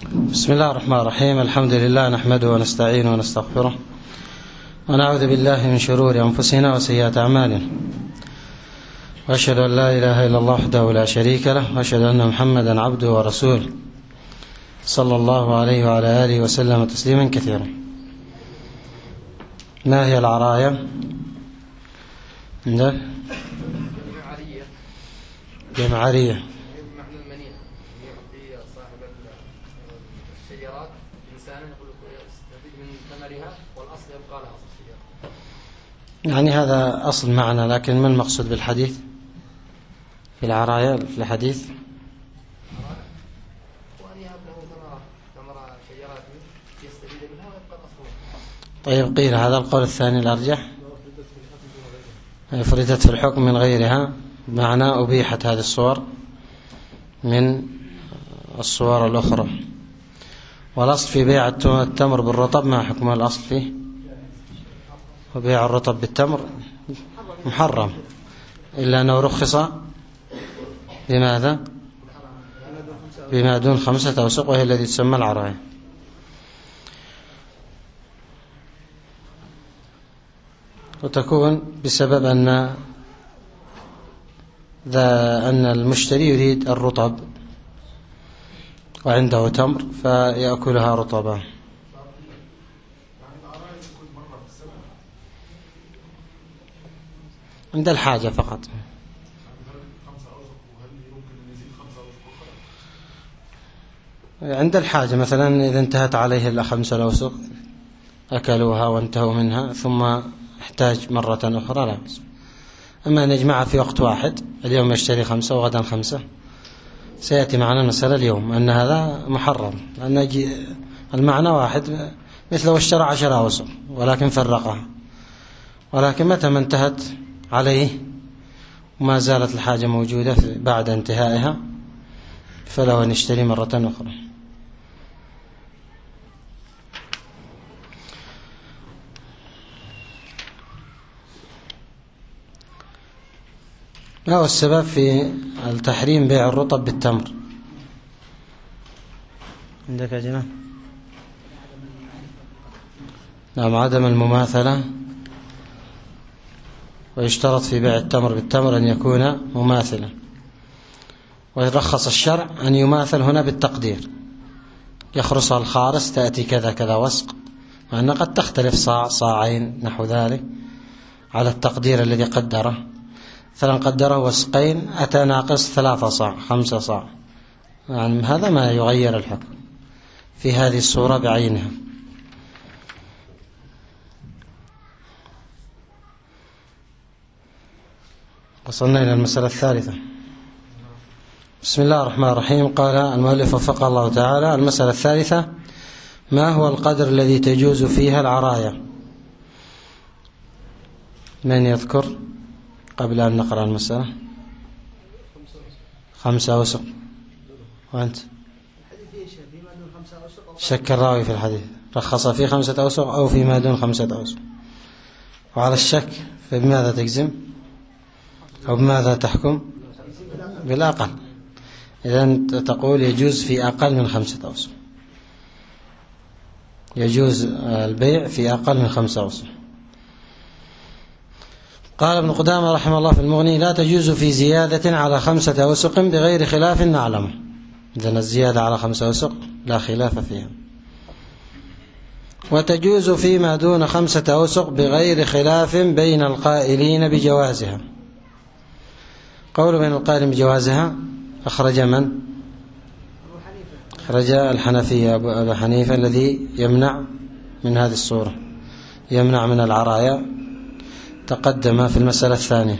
بسم الله الرحمن الرحيم. الحمد لله نحمده ونستعينه ونستغفره ونعوذ بالله من شرور أنفسنا وسيئات أعمالنا، وأشهد أن لا إله إلا الله وحده لا شريك له، وأشهد أن محمدا عبده ورسوله صلى الله عليه وعلى آله وسلم تسليما كثيرا. ما هي العرايا؟ جمعرية يعني هذا أصل معنى، لكن ما المقصود بالحديث في العرايا في الحديث؟ طيب، قيل هذا القول الثاني الأرجح، فرضت في الحكم من غيرها، بمعنى أبيحت هذه الصور من الصور الأخرى. والأصل في بيع التمر بالرطب ما حكم الأصل فيه؟ وبيع الرطب بالتمر محرم، إلا أنه رخص بماذا؟ بما دون 5 أوسق، وهي الذي تسمى العراية. وتكون بسبب أن المشتري يريد الرطب وعنده تمر فيأكلها رطبا. عند الحاجة فقط. عند الحاجة مثلا إذا انتهت عليه 5 أوسق أكلوها وانتهوا منها ثم احتاج مرة أخرى لا بأس. أما أن يجمعها في وقت واحد، اليوم يشتري 5 وغدا 5، سيأتي معنا المسألة اليوم أن هذا محرم، لأن المعنى واحد، مثل اشترى 10 أوسق ولكن فرقها. ولكن متى ما انتهت عليه وما زالت الحاجة موجودة بعد انتهائها فله أن يشتري مرة أخرى. ما هو السبب في التحريم بيع الرطب بالتمر؟ عندك يا جماعة؟ نعم، عدم المماثلة. ويشترط في بيع التمر بالتمر أن يكون مماثلا، ويرخص الشرع أن يماثل هنا بالتقدير، يخرصها الخارس تأتي كذا كذا وسق، مع أنها قد تختلف صاع صاعين نحو ذلك على التقدير الذي قدره. مثلا قدره وسقين أتى ناقص 3 صاع 5 صاع، يعني هذا ما يغير الحكم في هذه الصورة بعينها. وصلنا إلى المسألة الثالثة. بسم الله الرحمن الرحيم. قال المؤلف وفقه الله تعالى: المسألة الثالثة: ما هو القدر الذي تجوز فيها العرايا؟ من يذكر قبل أن نقرأ المسألة؟ 5 أوسق. وأنت؟ شك الراوي في الحديث، رخص في 5 أوسق أو فيما دون 5 أوسق. وعلى الشك فبماذا تجزم أو بماذا تحكم؟ بالأقل. إذن تقول يجوز في أقل من 5 أوسق، يجوز البيع في أقل من 5 أوسق. قال ابن قدامة رحمه الله في المغني: لا تجوز في زيادة على 5 أوسق بغير خلاف نعلمه. إذن الزيادة على 5 أوسق لا خلاف فيها. وتجوز فيما دون 5 أوسق بغير خلاف بين القائلين بجوازها. قول بين القائلين بجوازها أخرج من؟ أخرج الحنفية، أبو حنيفة، الذي يمنع من هذه الصورة، يمنع من العرايا، تقدم في المسألة الثانية.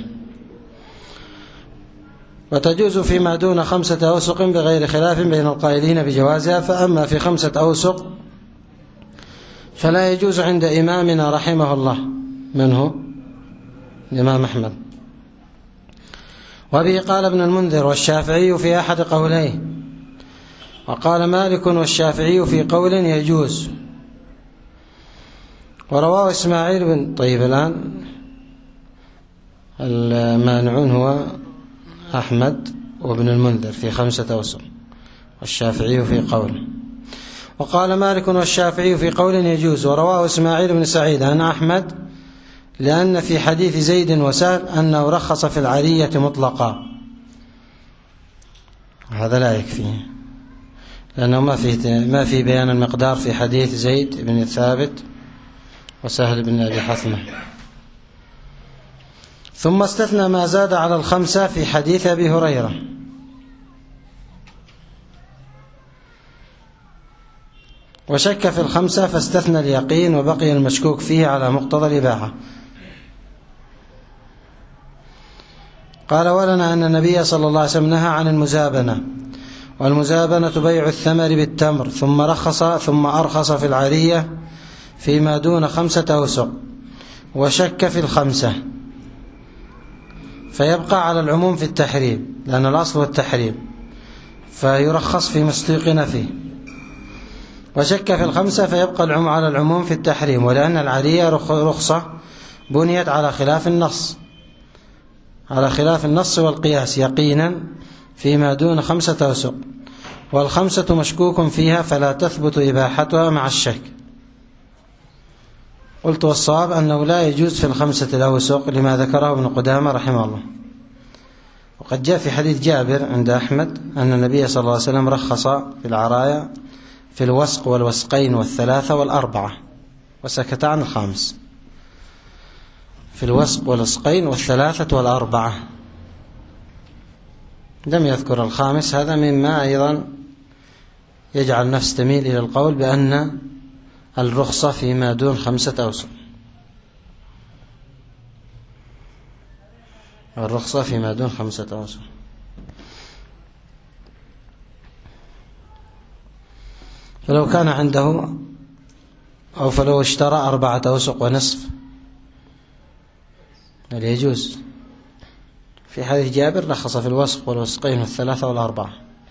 وتجوز فيما دون 5 أوسق بغير خلاف بين القائلين بجوازها. فأما في 5 أوسق فلا يجوز عند إمامنا رحمه الله، من هو؟ الإمام أحمد. وبه قال ابن المنذر والشافعي في أحد قوليه، وقال مالك والشافعي في قول يجوز. ورواه إسماعيل بن طيب. الآن المانعون هو أحمد وابن المنذر في 5 أوسق، والشافعي في قول. وقال مالك والشافعي في قول يجوز، ورواه إسماعيل بن سعيد عن أحمد لأن في حديث زيد وسهل أنه رخص في العرية مطلقا. هذا لا يكفي، لأنه ما في بيان المقدار في حديث زيد بن ثابت وسهل بن أبي حثمة. ثم استثنى ما زاد على الخمسة في حديث أبي هريرة، وشك في الخمسة فاستثنى اليقين وبقي المشكوك فيه على مقتضى الإباحة. قال ولنا أن النبي صلى الله عليه وسلم نهى عن المزابنة، والمزابنة بيع الثمر بالتمر، ثم أرخص في العرية فيما دون 5 أوسق، وشك في الخمسة، فيبقى على العموم في التحريم، لأن الأصل التحريم، فيرخص في مستيقن فيه. وشك في الخمسة فيبقى العموم على العموم في التحريم، ولأن العرية رخصة بنيت على خلاف النص والقياس يقينا فيما دون 5 أوسق، والخمسة مشكوك فيها فلا تثبت إباحتها مع الشك. قلت والصواب أنه لا يجوز في 5 الأوسق لما ذكره ابن قدامة رحمه الله. وقد جاء في حديث جابر عند أحمد أن النبي صلى الله عليه وسلم رخص في العرايا في الوسق والوسقين والثلاثة والأربعة، وسكت عن الخامس. في الوسق والوسقين والثلاثة والأربعة، لم يذكر الخامس. هذا مما أيضا يجعل النفس تميل إلى القول بأن الرخصة فيما دون 5 أوسق، الرخصة فيما دون 5 أوسق. فلو كان عنده أو فلو اشترى 4 أوسق ونصف هل يجوز؟ في حديث جابر رخص في الوسق والوسقين والثلاثة والأربعة.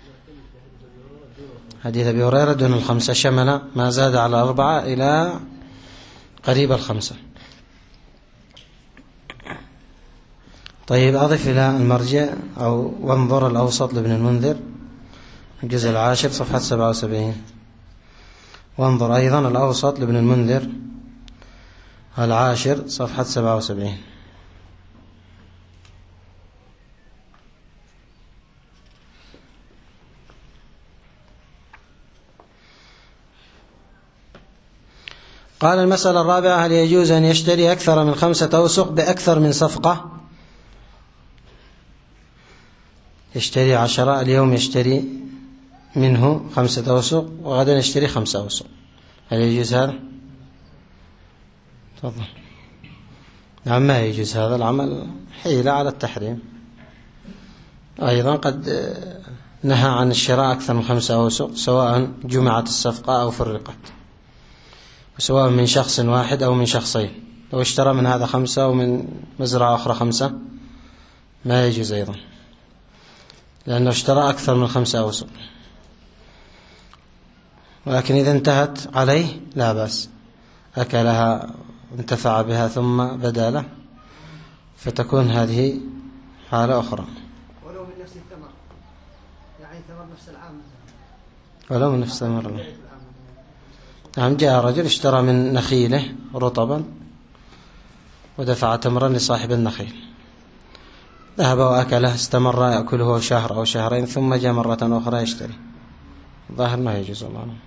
حديث أبي هريرة دون 5 شمل ما زاد على 4 إلى قريب 5. طيب أضف إلى المرجع أو وانظر الأوسط لابن المنذر الجزء 10 صفحة 77. وانظر أيضا الأوسط لابن المنذر 10 صفحة 77. قال المسألة الرابعة: هل يجوز أن يشتري أكثر من 5 أوسق بأكثر من صفقة؟ يشتري 10، اليوم يشتري منه 5 أوسق وغدا يشتري 5 أوسق، هل يجوز هذا؟ تفضل. نعم، ما يجوز هذا العمل، حيلة على التحريم. أيضا قد نهى عن الشراء أكثر من 5 أوسق سواء جمعت الصفقة أو فرقت، سواء من شخص واحد أو من شخصين. لو اشترى من هذا 5 ومن مزرعة أخرى 5 ما يجوز أيضا، لأنه اشترى أكثر من 5 أوسق. ولكن إذا انتهت عليه لا بأس، أكلها انتفع بها ثم بدا له، فتكون هذه حالة أخرى. ولو من نفس الثمر، يعني ثمر نفس العام ولو من نفس الثمر. نعم، جاء رجل اشترى من نخيله رطبا ودفع تمرا لصاحب النخيل، ذهب وأكله، استمر يأكله شهر أو شهرين، ثم جاء مرة أخرى يشتري. ظاهر ما يجوز. الله أعلم.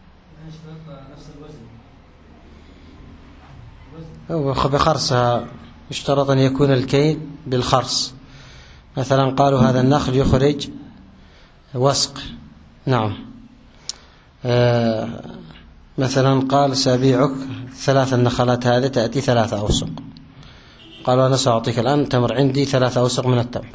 هو بخرسها يشترط أن يكون الكيل بالخرس. مثلا قالوا هذا النخل يخرج وسق، نعم، مثلا قال سأبيعك 3 النخلات هذه تأتي 3 أوسق، قالوا أنا سأعطيك الآن تمر عندي 3 أوسق من التمر،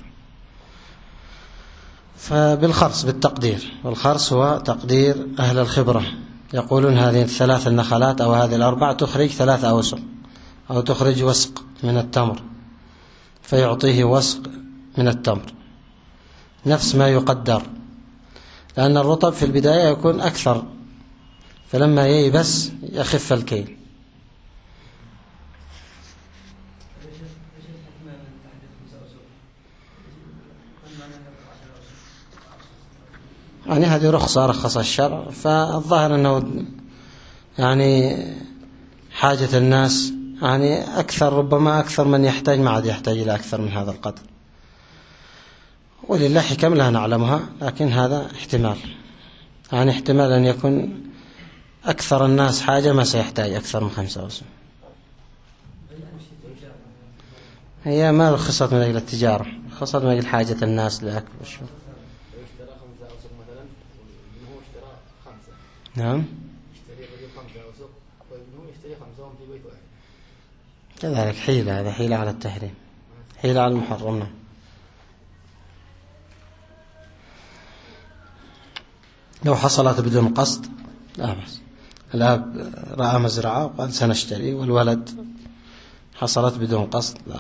فبالخرس بالتقدير، والخرس هو تقدير أهل الخبرة، يقولون هذه 3 النخلات أو هذه 4 تخرج 3 أوسق أو تخرج وسق من التمر، فيعطيه وسق من التمر نفس ما يقدر، لأن الرطب في البداية يكون أكثر، فلما ييبس يخف الكيل. يعني هذه رخصة رخص الشرع، فالظاهر أنه يعني حاجة الناس يعني أكثر، ربما أكثر من يحتاج ما عاد يحتاج إلى أكثر من هذا القدر، ولله حكم لا نعلمها، لكن هذا احتمال، يعني احتمال أن يكون أكثر الناس حاجة ما سيحتاج أكثر من 5 أوسق. هي ما رخصت من أجل التجارة، رخصت من أجل حاجة الناس لأكل وشرب. نعم كذلك حيلة، هذا حيلة على التحريم، حيلة على المحرم. نعم. لو حصلت بدون قصد لا بأس. الأب رأى مزرعة وقال سنشتري، والولد حصلت بدون قصد لا.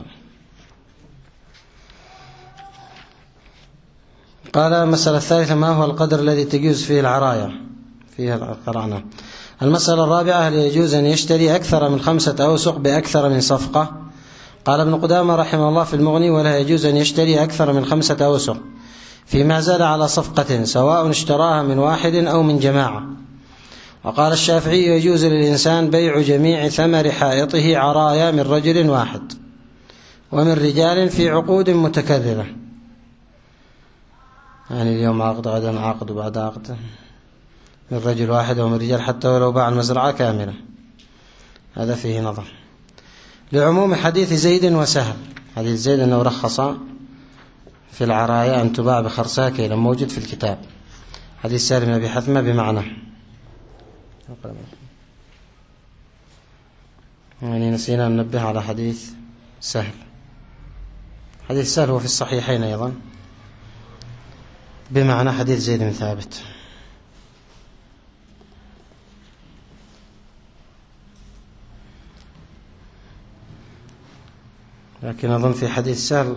قال المسألة الثالثة: ما هو القدر الذي تجوز فيه العراية؟ فيها قرأنا. المسألة الرابعة: هل يجوز أن يشتري أكثر من 5 أوسق بأكثر من صفقة؟ قال ابن قدامة رحمه الله في المغني: ولا يجوز أن يشتري أكثر من 5 أوسق فيما زاد على صفقة، سواء اشتراها من واحد أو من جماعة. وقال الشافعي: يجوز للإنسان بيع جميع ثمر حائطه عرايا من رجل واحد ومن رجال في عقود متكررة، يعني اليوم عقد غدا عقد وبعد عقد، من رجل واحد ومن رجال، حتى ولو باع المزرعة كاملة. هذا فيه نظر، لعموم حديث زيد وسهل. حديث زيد أنه رخص في العرايا أن تباع بخرسها كيلا، موجود في الكتاب. حديث سالم بن أبي حثمة بمعنى، يعني نسينا أن ننبه على حديث سهل. حديث سهل هو في الصحيحين أيضا بمعنى حديث زيد بن ثابت. لكن أظن في حديث سهل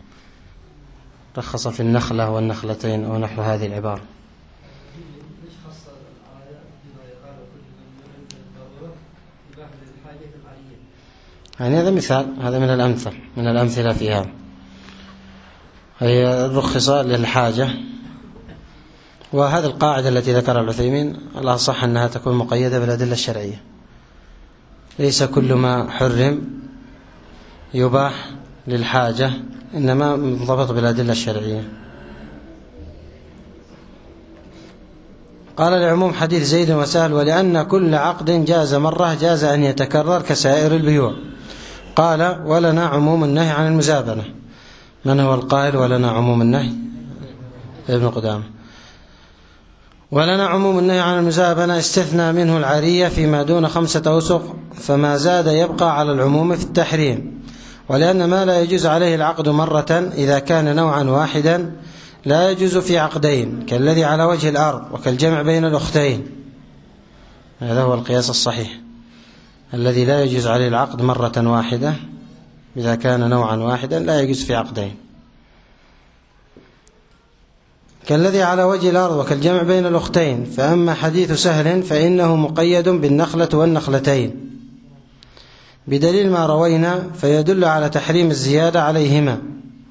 رخص في النخلة والنخلتين أو نحو هذه العبارة. يعني هذا مثال، هذا من الأمثلة في هذا. هي رخص للحاجة، وهذه القاعدة التي ذكرها العثيمين الأصح أنها تكون مقيدة بالأدلة الشرعية. ليس كل ما حرم يباح للحاجة، إنما منضبط بالأدلة الشرعية. قال: لعموم حديث زيد وسهل، ولأن كل عقد جاز مرة جاز أن يتكرر كسائر البيوع. قال: ولنا عموم النهي عن المزابنة. من هو القائل ولنا عموم النهي؟ ابن قدامة. ولنا عموم النهي عن المزابنة، استثنى منه العارية فيما دون 5 أوسق، فما زاد يبقى على العموم في التحريم. ولأن ما لا يجوز عليه العقد مرة إذا كان نوعا واحدا لا يجوز في عقدين، كالذي على وجه الأرض، وكالجمع بين الأختين. هذا هو القياس الصحيح، الذي لا يجوز عليه العقد مرة واحدة إذا كان نوعا واحدا لا يجوز في عقدين، كالذي على وجه الأرض، وكالجمع بين الأختين. فأما حديث سهل فإنه مقيد بالنخلة والنخلتين بدليل ما روينا، فيدل على تحريم الزيادة عليهما.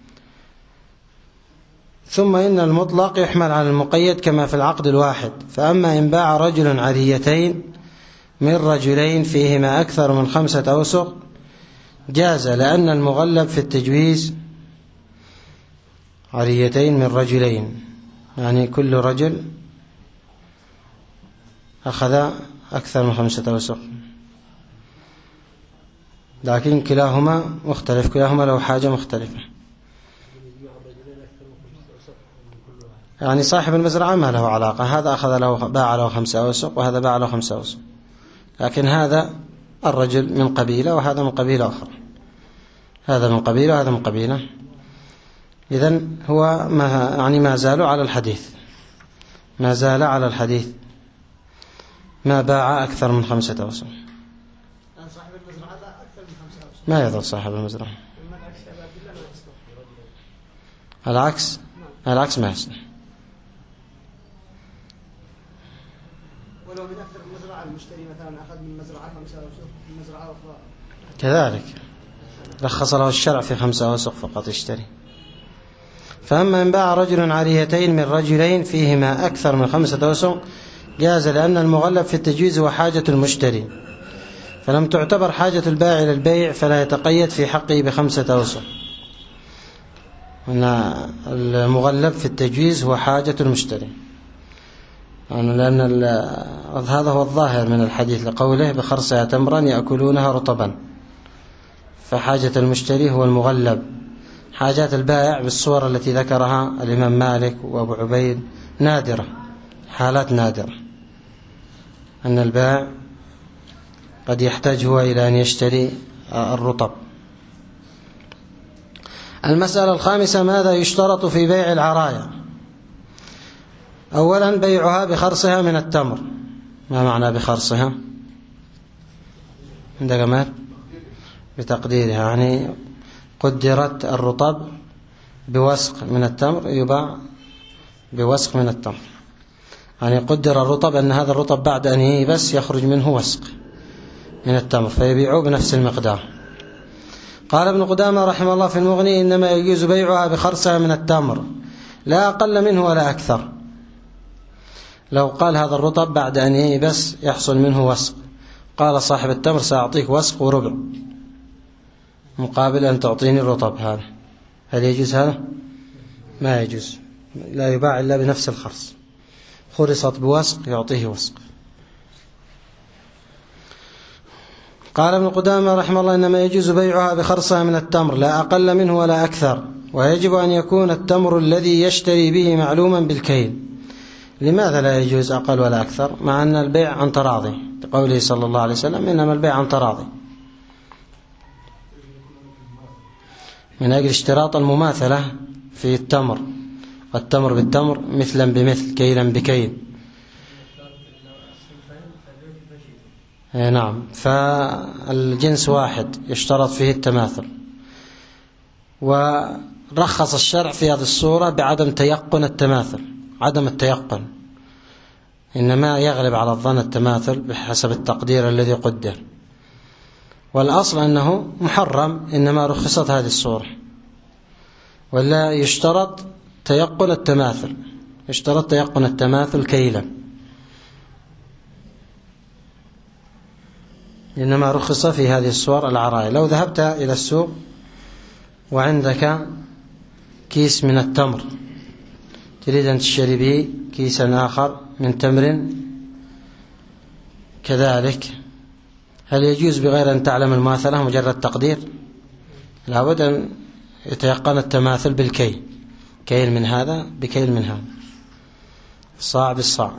ثم إن المطلق يحمل على المقيد كما في العقد الواحد. فأما إن باع رجل عريتين من رجلين فيهما أكثر من 5 أوسق جاز، لأن المغلب في التجويز عريتين من رجلين، يعني كل رجل أخذ أكثر من 5 أوسق، لكن كلاهما مختلف، كلاهما له حاجة مختلفة. يعني صاحب المزرعة ما له علاقة، هذا أخذ له باع له 5 أوسق وهذا باع له 5 أوسق، لكن هذا الرجل من قبيلة وهذا من قبيلة أخرى، هذا من قبيلة وهذا من قبيلة. إذن هو ما زالوا على الحديث، ما زال على الحديث، ما باع أكثر من 5 أوسق. ما يضر صاحب المزرعة، العكس ما يصلح. ولو من أكثر المزرعة، المشتري مثلا أخذ من مزرعة 5 أوسق من مزرعة أخرى كذلك رخص له الشرع في 5 أوسق فقط يشتري. فأما إن باع رجل عاريتين من رجلين فيهما أكثر من 5 أوسق جاز، لأن المغلب في التجويز هو حاجة المشتري، فلم تعتبر حاجة البائع إلى البيع، فلا يتقيد في حقه ب5 أوسق. أن المغلب في التجويز هو حاجة المشتري، لأن هذا هو الظاهر من الحديث لقوله بخرصها تمرا يأكلونها رطبا، فحاجة المشتري هو المغلب. حاجات البائع بالصور التي ذكرها الإمام مالك وأبو عبيد نادرة، حالات نادرة، أن البائع قد يحتاج هو إلى أن يشتري الرطب. المسألة الخامسة: ماذا يشترط في بيع العرايا؟ أولا بيعها بخرصها من التمر. ما معنى بخرصها؟ عند جمال بتقديرها، يعني قدرت الرطب بوسق من التمر، يباع بوسق من التمر، يعني قدر الرطب أن هذا الرطب بعد أن ييبس يخرج منه وسق من التمر فيبيعه بنفس المقدار. قال ابن قدامة رحمه الله في المغني: إنما يجوز بيعها بخرصها من التمر لا أقل منه ولا أكثر. لو قال هذا الرطب بعد أن ييبس يحصل منه وسق، قال صاحب التمر سأعطيك وسق وربع مقابل أن تعطيني الرطب هذا، هل يجوز هذا؟ ما يجوز، لا يباع إلا بنفس الخرص، خرصت بوسق يعطيه وسق. قال ابن قدامة رحمه الله: إنما يجوز بيعها بخرصها من التمر لا أقل منه ولا أكثر، ويجب أن يكون التمر الذي يشتري به معلوما بالكيل. لماذا لا يجوز أقل ولا أكثر مع أن البيع عن تراضي؟ لقوله صلى الله عليه وسلم: إنما البيع عن تراضي، من أجل اشتراط المماثلة في التمر، والتمر بالتمر مثلا بمثل كيلا بكيل. نعم، فالجنس واحد يشترط فيه التماثل. ورخص الشرع في هذه الصورة بعدم تيقن التماثل، عدم التيقن، إنما يغلب على الظن التماثل بحسب التقدير الذي قدر، والأصل أنه محرم، إنما رخصت هذه الصورة. ولا يشترط تيقن التماثل، يشترط تيقن التماثل كيلا، إنما رخص في هذه الصور العرايا. لو ذهبت إلى السوق وعندك كيس من التمر تريد أن تشتري به كيسا آخر من تمر كذلك، هل يجوز بغير أن تعلم المماثلة مجرد تقدير؟ لابد أن يتيقن التماثل بالكيل، كيل من هذا بكيل من هذا، صاع بالصاع.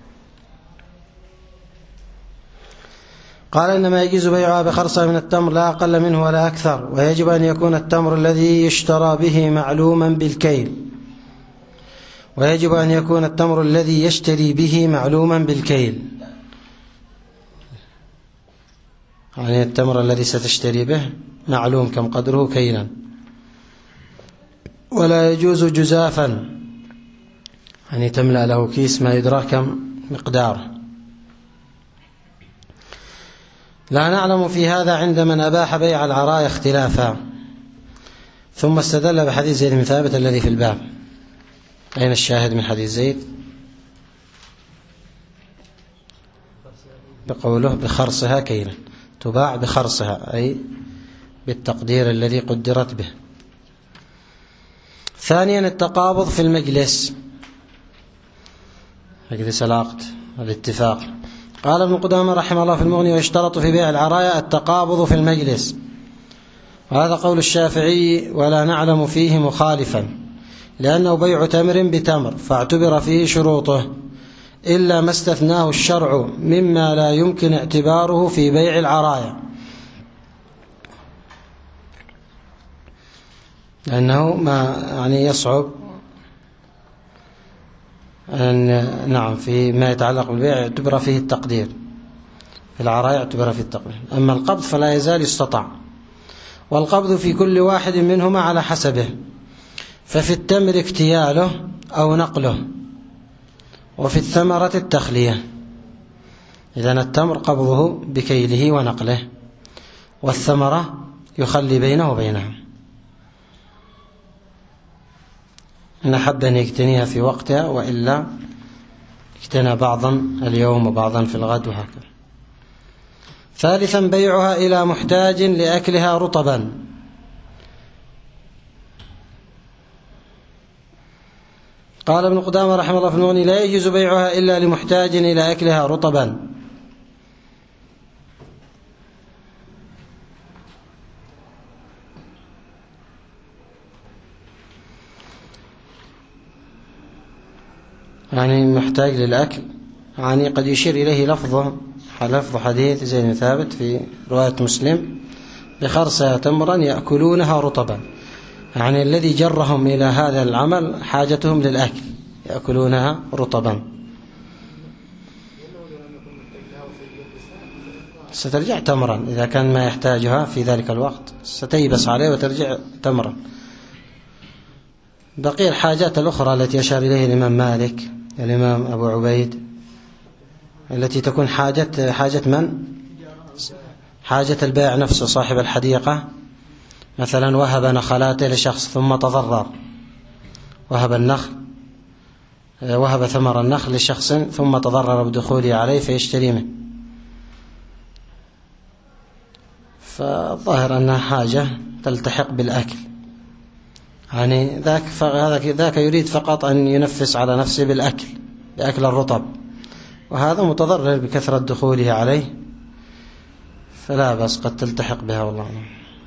قال: إنما يجوز بيعها بخرصها من التمر لا أقل منه ولا أكثر، ويجب أن يكون التمر الذي يشترى به معلوما بالكيل، ويجب أن يكون التمر الذي يشتري به معلوما بالكيل، يعني التمر الذي ستشتري به معلوم كم قدره كيلا. ولا يجوز جزافا، يعني تملأ له كيس ما يدرى كم مقداره. لا نعلم في هذا عند من أباح بيع العرايا اختلافا. ثم استدل بحديث زيد بن ثابت الذي في الباب. أين الشاهد من حديث زيد؟ بقوله بخرصها كيلا، تباع بخرصها أي بالتقدير الذي قدرت به. ثانيا التقابض في المجلس، مجلس العقد الاتفاق. قال ابن قدامة رحمه الله في المغني: ويشترط في بيع العرايا التقابض في المجلس، وهذا قول الشافعي ولا نعلم فيه مخالفا، لأنه بيع تمر بتمر فاعتبر فيه شروطه، إلا ما استثناه الشرع مما لا يمكن اعتباره في بيع العرايا، لأنه ما يعني يصعب أن نعم في ما يتعلق بالبيع يعتبر فيه التقدير، في العرايا يعتبر فيه التقدير. أما القبض فلا يزال يستطاع، والقبض في كل واحد منهما على حسبه، ففي التمر اكتياله أو نقله، وفي الثمرة التخلية. إذن التمر قبضه بكيله ونقله، والثمرة يخلي بينه وبينها. إن أحب أن يقتنيها في وقتها، وإلا اقتنى بعضا اليوم وبعضا في الغد وهكذا. ثالثا بيعها إلى محتاج لأكلها رطبا. قال ابن قدامة رحمه الله في المغني: لا يجوز بيعها إلا لمحتاج إلى أكلها رطبا. يعني محتاج للأكل، يعني قد يشير إليه لفظ حديث زيد بن ثابت في رواية مسلم: بخرصها تمرا يأكلونها رطبا، يعني الذي جرهم إلى هذا العمل حاجتهم للأكل، يأكلونها رطبا. سترجع تمرا إذا كان ما يحتاجها في ذلك الوقت، ستيبس عليه وترجع تمرا. بقي الحاجات الأخرى التي يشار إليه الإمام مالك، الإمام أبو عبيد، التي تكون حاجة من؟ حاجة البائع نفسه صاحب الحديقة، مثلا وهب نخلاته لشخص ثم تضرر، وهب ثمر النخل لشخص ثم تضرر بدخوله عليه فيشتري منه، فالظاهر أنها حاجة تلتحق بالأكل، يعني ذاك يريد فقط أن ينفس على نفسه بأكل الرطب، وهذا متضرر بكثرة دخوله عليه، فلا بس قد تلتحق بها والله أعلم.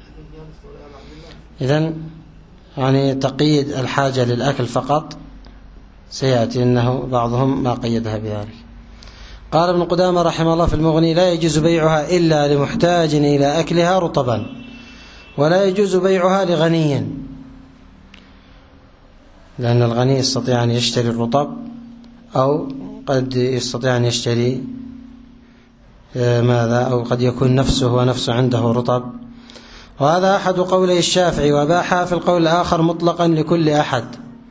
إذن يعني تقييد الحاجة للأكل فقط سيأتي أنه بعضهم ما قيدها بذلك. قال ابن قدامة رحمه الله في المغني: لا يجوز بيعها إلا لمحتاج إلى أكلها رطبا، ولا يجوز بيعها لغني، لأن الغني يستطيع أن يشتري الرطب، أو قد يستطيع أن يشتري أو قد يكون نفسه عنده رطب. وهذا أحد قولي الشافعي، وباحها في القول الآخر مطلقا لكل أحد،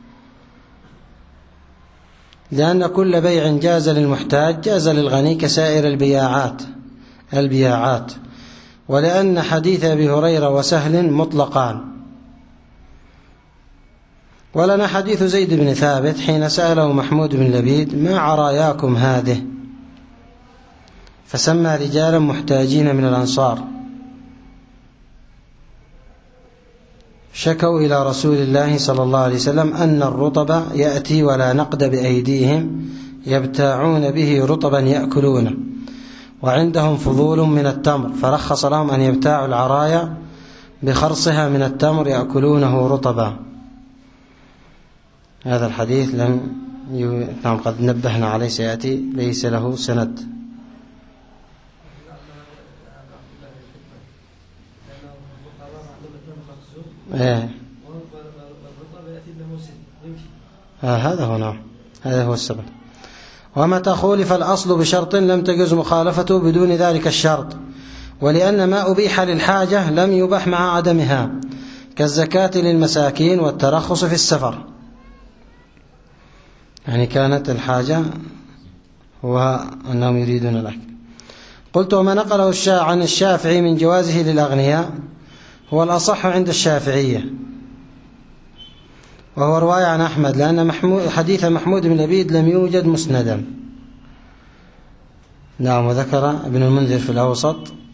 لأن كل بيع جاز للمحتاج جاز للغني كسائر البياعات، ولأن حديث أبي هريرة وسهل مطلقان. ولنا حديث زيد بن ثابت حين سأله محمود بن لبيد: ما عراياكم هذه؟ فسمى رجالا محتاجين من الأنصار شكوا إلى رسول الله صلى الله عليه وسلم أن الرطب يأتي ولا نقد بأيديهم، يبتاعون به رطبا يأكلونه، وعندهم فضول من التمر، فرخص لهم أن يبتاعوا العرايا بخرصها من التمر يأكلونه رطبا. هذا الحديث نعم قد نبهنا عليه سيأتي، ليس له سند. هذا هو نعم، هذا هو السبب. ومتى خولف الأصل بشرط لم تجوز مخالفته بدون ذلك الشرط، ولأن ما أبيح للحاجة لم يباح مع عدمها، كالزكاة للمساكين والترخص في السفر، يعني كانت الحاجة هو أنهم يريدون الأكل. قلت: وما نقله عن الشافعي من جوازه للأغنياء هو الأصح عند الشافعية، وهو رواية عن أحمد، لأن حديث محمود بن لبيد لم يوجد مسندا. نعم. وذكر ابن المنذر في الأوسط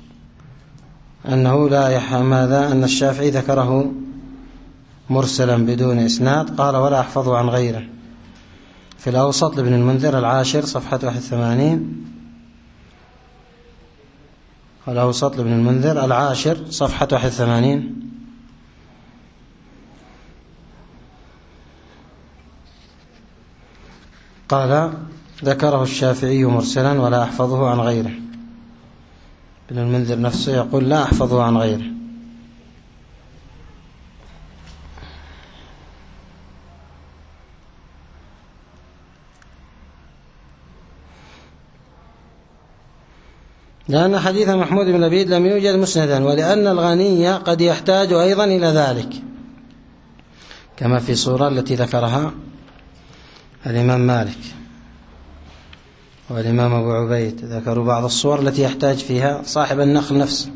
أنه أن الشافعي ذكره مرسلا بدون إسناد، قال: ولا أحفظه عن غيره. في الأوسط لابن المنذر العاشر صفحة 81. الأوسط لابن المنذر العاشر صفحة 81. قال: ذكره الشافعي مرسلا ولا أحفظه عن غيره. ابن المنذر نفسه يقول: لا أحفظه عن غيره. لأن حديث محمود بن لبيد لم يوجد مسندا، ولأن الغني قد يحتاج أيضا إلى ذلك، كما في صورة التي ذكرها الإمام مالك والإمام أبو عبيد، ذكروا بعض الصور التي يحتاج فيها صاحب النخل نفسه،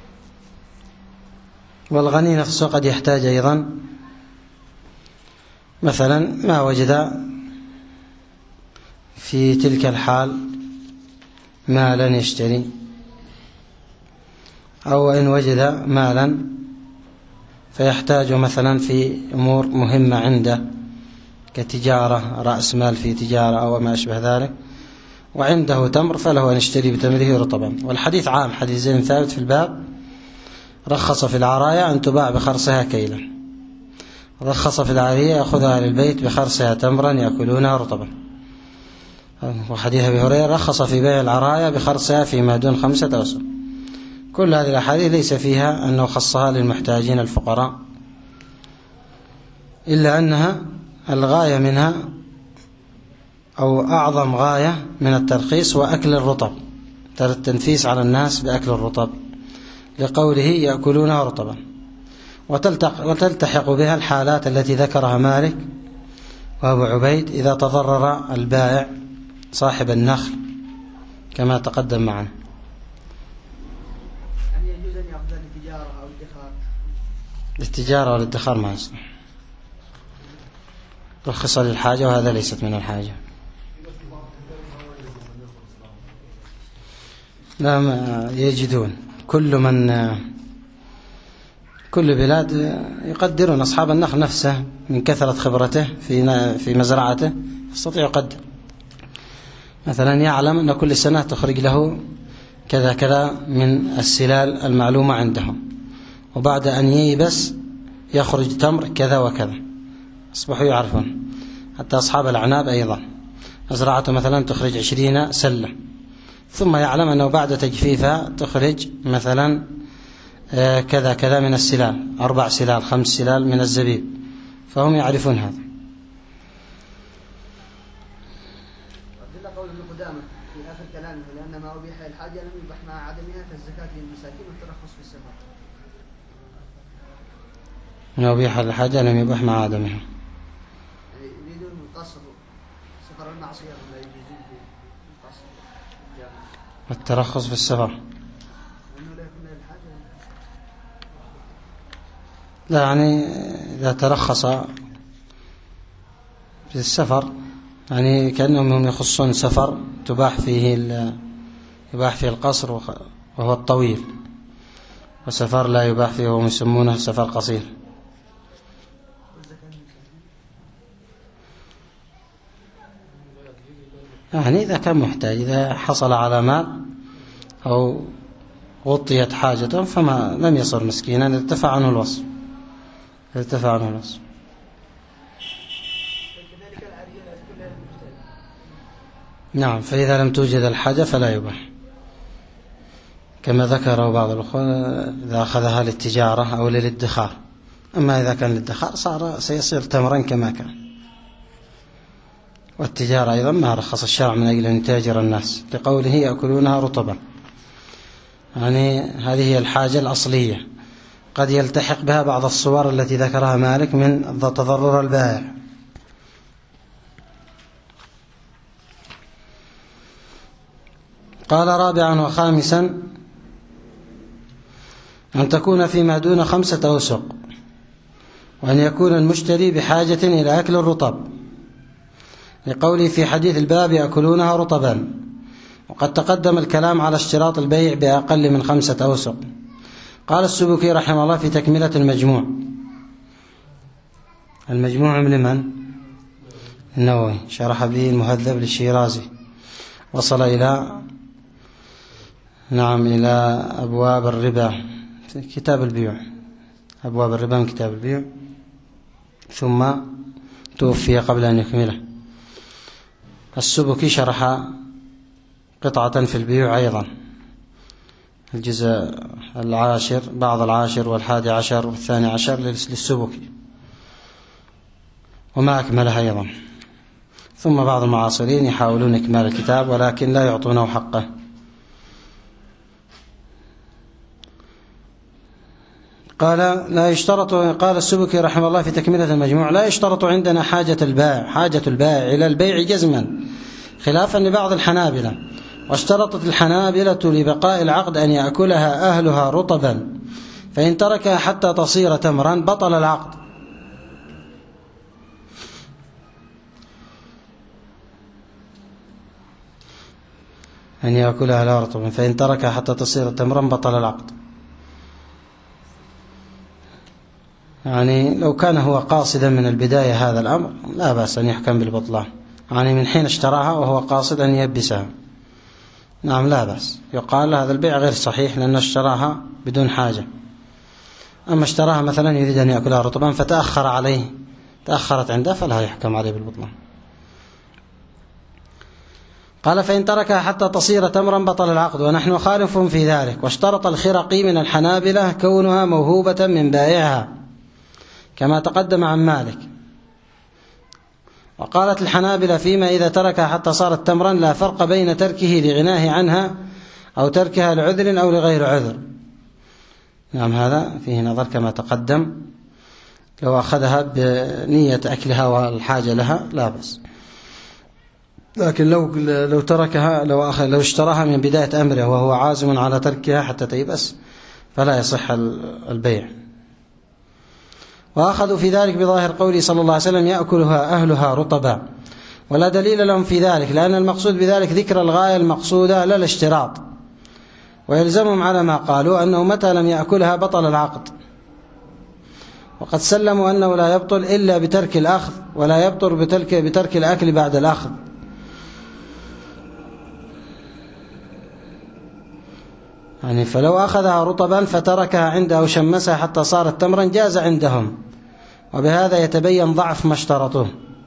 والغني نفسه قد يحتاج أيضا مثلا ما وجد في تلك الحال مالا يشتري، أو إن وجد مالا فيحتاج مثلا في أمور مهمة عنده كتجارة، رأس مال في تجارة أو ما أشبه ذلك، وعنده تمر فله أن يشتري بتمره رطبا. والحديث عام، حديث زيد بن ثابت في الباب رخص في العرايا أن تباع بخرصها كيلا، رخص في العارية يأخذها للبيت بخرصها تمرا يأكلونها رطبا. وحديث أبي هريرة رخص في بيع العرايا بخرصها فيما دون 5 أوسق. كل هذه الأحاديث ليس فيها أنه خصها للمحتاجين الفقراء، إلا أنها الغاية منها أو أعظم غاية من الترخيص وأكل الرطب، التنفيس على الناس بأكل الرطب، لقوله يأكلونها رطبا. وتلتحق بها الحالات التي ذكرها مالك وأبو عبيد إذا تضرر البائع صاحب النخل كما تقدم معنا. يعني يجوز أن يأخذ للتجارة أو الادخار؟ للتجارة والادخار ما يصلح، رخص للحاجة وهذا ليست من الحاجة. لا، ما يجدون كل بلاد يقدرون، أصحاب النخل نفسه من كثرة خبرته في مزرعته يستطيع يقدر. مثلا يعلم أن كل سنة تخرج له كذا كذا من السلال المعلومة عندهم، وبعد أن ييبس يخرج تمر كذا وكذا، أصبحوا يعرفون. حتى أصحاب الأعناب أيضا مزرعته مثلا تخرج 20 سلة، ثم يعلم أنه بعد تجفيفها تخرج مثلا كذا كذا من السلال، 4 سلال 5 سلال من الزبيب، فهم يعرفون هذا. قول ابن قدامة في آخر كلامه لأن ما أبيح الحاجة لم يبح مع عدمها كالزكاة للمساكين والترخص في السفر. ما أبيح الحاجة لم يبح مع عدمها، يعني يريدون القصر سفر المعصية ولا يجوزون القصر والترخص في السفر. لا، يعني إذا ترخص في السفر يعني كأنهم يخصون سفر يباح فيه القصر وهو الطويل، وسفر لا يباح فيه وهم يسمونه سفر قصير. يعني إذا كان محتاج، إذا حصل على مال أو غطيت حاجته فما لم يصر مسكينا، ارتفع عنه الوصف. نعم، فإذا لم توجد الحاجة فلا يباح، كما ذكره بعض الأخوة إذا أخذها للتجارة أو للادخار. أما إذا كان للادخار سيصير تمرا كما كان. والتجارة أيضا ما رخص الشرع من أجل أن يتاجر الناس، لقوله يأكلونها رطبا، يعني هذه هي الحاجة الأصلية، قد يلتحق بها بعض الصور التي ذكرها مالك من تضرر البائع. قال رابعا وخامسا أن تكون فيما دون 5 أوسق، وأن يكون المشتري بحاجة إلى أكل الرطب، لقوله في حديث الباب يأكلونها رطبا. وقد تقدم الكلام على اشتراط البيع بأقل من 5 أوسق. قال السبكي رحمه الله في تكملة المجموع من لمن؟ النووي، شرح به المهذب للشيرازي، وصل إلى أبواب الربا في كتاب البيوع، أبواب الربا من كتاب البيوع، ثم توفي قبل أن يكمله. السبكي شرح قطعة في البيوع أيضا، الجزء 10 بعض 10 و11 و12 للسبكي، وما أكملها أيضا. ثم بعض المعاصرين يحاولون إكمال الكتاب ولكن لا يعطونه حقه. قال السبكي رحمه الله في تكملة المجموع: لا يشترط عندنا حاجة البائع إلى البيع جزما، خلافا لبعض الحنابلة. واشترطت الحنابلة لبقاء العقد أن يأكلها أهلها رطبا، فإن تركها حتى تصير تمرا بطل العقد. أن يأكلها لا رطبا، فإن تركها حتى تصير تمرا بطل العقد. يعني لو كان هو قاصدا من البداية هذا الأمر لا بأس أن يحكم بالبطلان، يعني من حين اشتراها وهو قاصد أن يبسها، نعم لا بأس، يقال هذا البيع غير صحيح لأنه اشتراها بدون حاجة. أما اشتراها مثلا يريد أن يأكلها رطبا فتأخر عليه، تأخرت عنده، فلا يحكم عليه بالبطلان. قال فإن تركها حتى تصير تمرا بطل العقد، ونحن خالف في ذلك. واشترط الخرقي من الحنابلة كونها موهوبة من بائعها كما تقدم عن مالك. وقالت الحنابلة فيما إذا تركها حتى صارت تمرا لا فرق بين تركه لغناه عنها أو تركها لعذر أو لغير عذر. نعم هذا فيه نظر كما تقدم، لو أخذها بنية أكلها والحاجة لها لا بأس، لكن لو تركها لو اشتراها من بداية أمره وهو عازم على تركها حتى تيبس فلا يصح البيع. وأخذوا في ذلك بظاهر قوله صلى الله عليه وسلم يأكلها أهلها رطبا، ولا دليل لهم في ذلك لأن المقصود بذلك ذكر الغاية المقصودة لا الاشتراط، ويلزمهم على ما قالوا أنه متى لم يأكلها بطل العقد. وقد سلموا أنه لا يبطل إلا بترك الأخذ، ولا يبطل بترك الأكل بعد الأخذ. يعني فلو أخذها رطبا فتركها عنده أو شمسها حتى صارت تمرا جاز عندهم، وبهذا يتبين ضعف ما اشترطوه.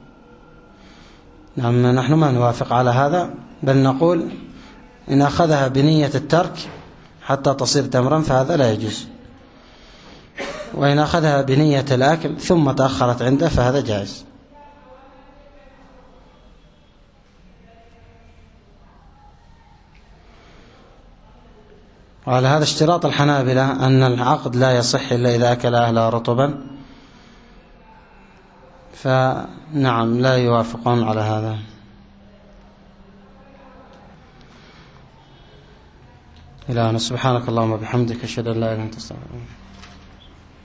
نعم نحن ما نوافق على هذا، بل نقول إن أخذها بنية الترك حتى تصير تمرا فهذا لا يجوز، وإن أخذها بنية الأكل ثم تأخرت عنده فهذا جائز. وعلى هذا اشتراط الحنابلة أن العقد لا يصح إلا إذا أكل أهلها رطبا، فنعم لا يوافقون على هذا. إلهنا سبحانك اللهم وبحمدك أشهد أن لا إله إلا أنت أستغفرك.